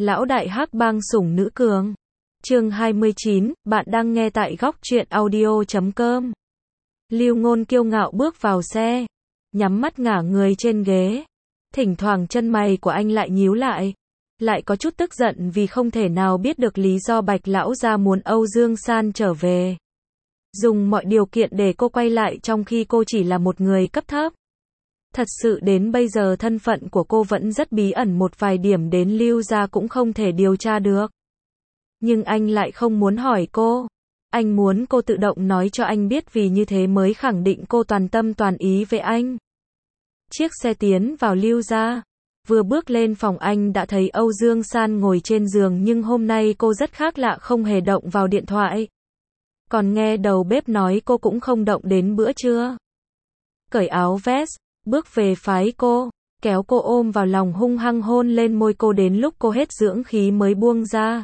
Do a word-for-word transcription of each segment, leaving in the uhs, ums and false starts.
Lão đại hắc bang sủng nữ cường. Chương hai mươi chín, bạn đang nghe tại góc truyện audio chấm com. Lưu Ngôn kiêu ngạo bước vào xe, nhắm mắt ngả người trên ghế. Thỉnh thoảng chân mày của anh lại nhíu lại, lại có chút tức giận vì không thể nào biết được lý do Bạch lão gia muốn Âu Dương San trở về. Dùng mọi điều kiện để cô quay lại trong khi cô chỉ là một người cấp thấp. Thật sự đến bây giờ thân phận của cô vẫn rất bí ẩn, một vài điểm đến Lưu gia cũng không thể điều tra được. Nhưng anh lại không muốn hỏi cô. Anh muốn cô tự động nói cho anh biết, vì như thế mới khẳng định cô toàn tâm toàn ý với anh. Chiếc xe tiến vào Lưu gia. Vừa bước lên phòng anh đã thấy Âu Dương San ngồi trên giường, nhưng hôm nay cô rất khác lạ, không hề động vào điện thoại. Còn nghe đầu bếp nói cô cũng không động đến bữa trưa. Cởi áo vest, bước về phái cô, kéo cô ôm vào lòng hung hăng hôn lên môi cô đến lúc cô hết dưỡng khí mới buông ra.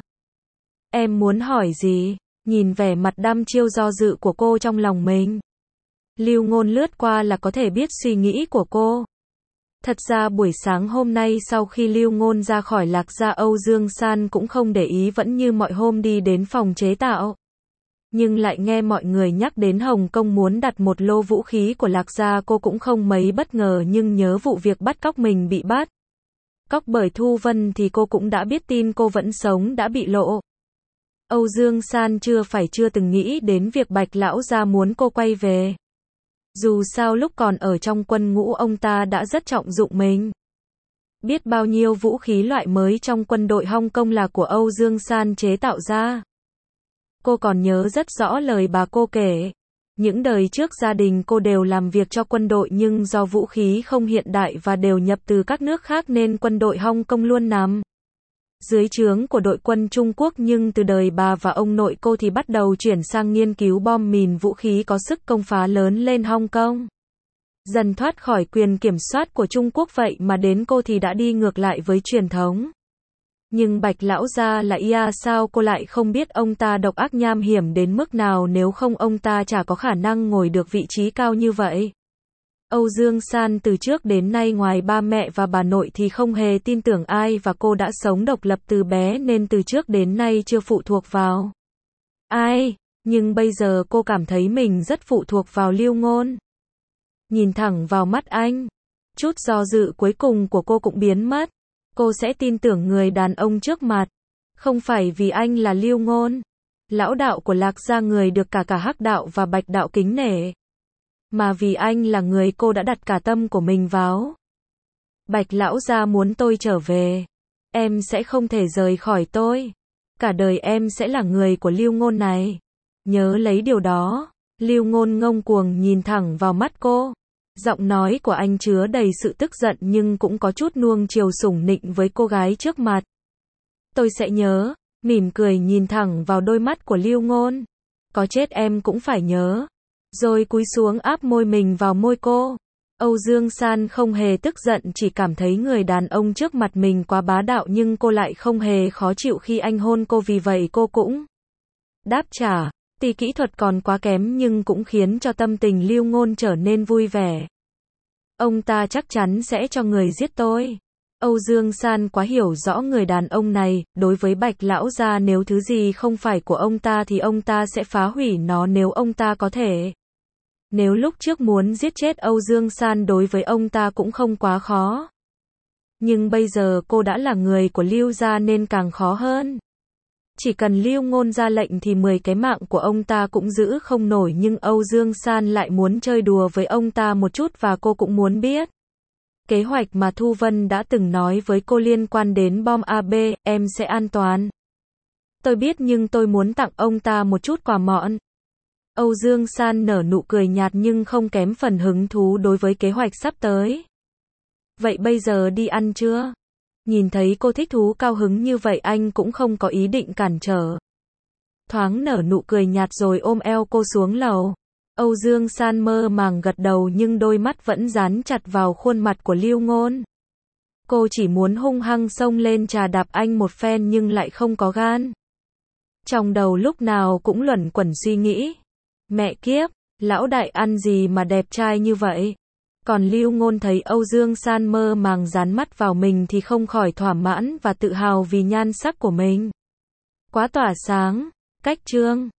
Em muốn hỏi gì? Nhìn vẻ mặt đăm chiêu do dự của cô trong lòng mình, Lưu Ngôn lướt qua là có thể biết suy nghĩ của cô. Thật ra buổi sáng hôm nay sau khi Lưu Ngôn ra khỏi Lạc gia, Âu Dương San cũng không để ý, vẫn như mọi hôm đi đến phòng chế tạo. Nhưng lại nghe mọi người nhắc đến Hồng Kông muốn đặt một lô vũ khí của Lạc gia, cô cũng không mấy bất ngờ, nhưng nhớ vụ việc bắt cóc mình bị bắt cóc bởi Thu Vân thì cô cũng đã biết tin cô vẫn sống đã bị lộ. Âu Dương San chưa phải chưa từng nghĩ đến việc Bạch lão gia muốn cô quay về. Dù sao lúc còn ở trong quân ngũ ông ta đã rất trọng dụng mình. Biết bao nhiêu vũ khí loại mới trong quân đội Hong Kong là của Âu Dương San chế tạo ra. Cô còn nhớ rất rõ lời bà cô kể. Những đời trước gia đình cô đều làm việc cho quân đội, nhưng do vũ khí không hiện đại và đều nhập từ các nước khác nên quân đội Hong Kong luôn nằm dưới trướng của đội quân Trung Quốc, nhưng từ đời bà và ông nội cô thì bắt đầu chuyển sang nghiên cứu bom mìn, vũ khí có sức công phá lớn lên Hong Kong. Dần thoát khỏi quyền kiểm soát của Trung Quốc, vậy mà đến cô thì đã đi ngược lại với truyền thống. Nhưng Bạch lão gia là ia, sao cô lại không biết ông ta độc ác nham hiểm đến mức nào, nếu không ông ta chả có khả năng ngồi được vị trí cao như vậy. Âu Dương San từ trước đến nay ngoài ba mẹ và bà nội thì không hề tin tưởng ai, và cô đã sống độc lập từ bé nên từ trước đến nay chưa phụ thuộc vào ai. Nhưng bây giờ cô cảm thấy mình rất phụ thuộc vào Lưu Ngôn. Nhìn thẳng vào mắt anh, chút do dự cuối cùng của cô cũng biến mất. Cô sẽ tin tưởng người đàn ông trước mặt, không phải vì anh là Lưu Ngôn, lão đạo của Lạc gia, người được cả cả Hắc đạo và Bạch đạo kính nể, mà vì anh là người cô đã đặt cả tâm của mình vào. Bạch lão gia muốn tôi trở về, em sẽ không thể rời khỏi tôi. Cả đời em sẽ là người của Lưu Ngôn này. Nhớ lấy điều đó. Lưu Ngôn ngông cuồng nhìn thẳng vào mắt cô. Giọng nói của anh chứa đầy sự tức giận nhưng cũng có chút nuông chiều sủng nịnh với cô gái trước mặt. Tôi sẽ nhớ, mỉm cười nhìn thẳng vào đôi mắt của Lưu Ngôn. Có chết em cũng phải nhớ. Rồi cúi xuống áp môi mình vào môi cô. Âu Dương San không hề tức giận, chỉ cảm thấy người đàn ông trước mặt mình quá bá đạo, nhưng cô lại không hề khó chịu khi anh hôn cô, vì vậy cô cũng đáp trả. Tuy kỹ thuật còn quá kém nhưng cũng khiến cho tâm tình Lưu Ngôn trở nên vui vẻ. Ông ta chắc chắn sẽ cho người giết tôi. Âu Dương San quá hiểu rõ người đàn ông này, đối với Bạch lão gia nếu thứ gì không phải của ông ta thì ông ta sẽ phá hủy nó nếu ông ta có thể. Nếu lúc trước muốn giết chết Âu Dương San đối với ông ta cũng không quá khó. Nhưng bây giờ cô đã là người của Lưu gia nên càng khó hơn. Chỉ cần Lưu Ngôn ra lệnh thì mười cái mạng của ông ta cũng giữ không nổi, nhưng Âu Dương San lại muốn chơi đùa với ông ta một chút, và cô cũng muốn biết. Kế hoạch mà Thu Vân đã từng nói với cô liên quan đến bom a bê, em sẽ an toàn. Tôi biết, nhưng tôi muốn tặng ông ta một chút quà mọn. Âu Dương San nở nụ cười nhạt nhưng không kém phần hứng thú đối với kế hoạch sắp tới. Vậy bây giờ đi ăn chưa? Nhìn thấy cô thích thú cao hứng như vậy, anh cũng không có ý định cản trở. Thoáng nở nụ cười nhạt rồi ôm eo cô xuống lầu. Âu Dương San mơ màng gật đầu nhưng đôi mắt vẫn dán chặt vào khuôn mặt của Lưu Ngôn. Cô chỉ muốn hung hăng xông lên chà đạp anh một phen nhưng lại không có gan. Trong đầu lúc nào cũng luẩn quẩn suy nghĩ. Mẹ kiếp, lão đại ăn gì mà đẹp trai như vậy? Còn Lưu Ngôn thấy Âu Dương San mơ màng dán mắt vào mình thì không khỏi thỏa mãn và tự hào vì nhan sắc của mình. Quá tỏa sáng. Cách chương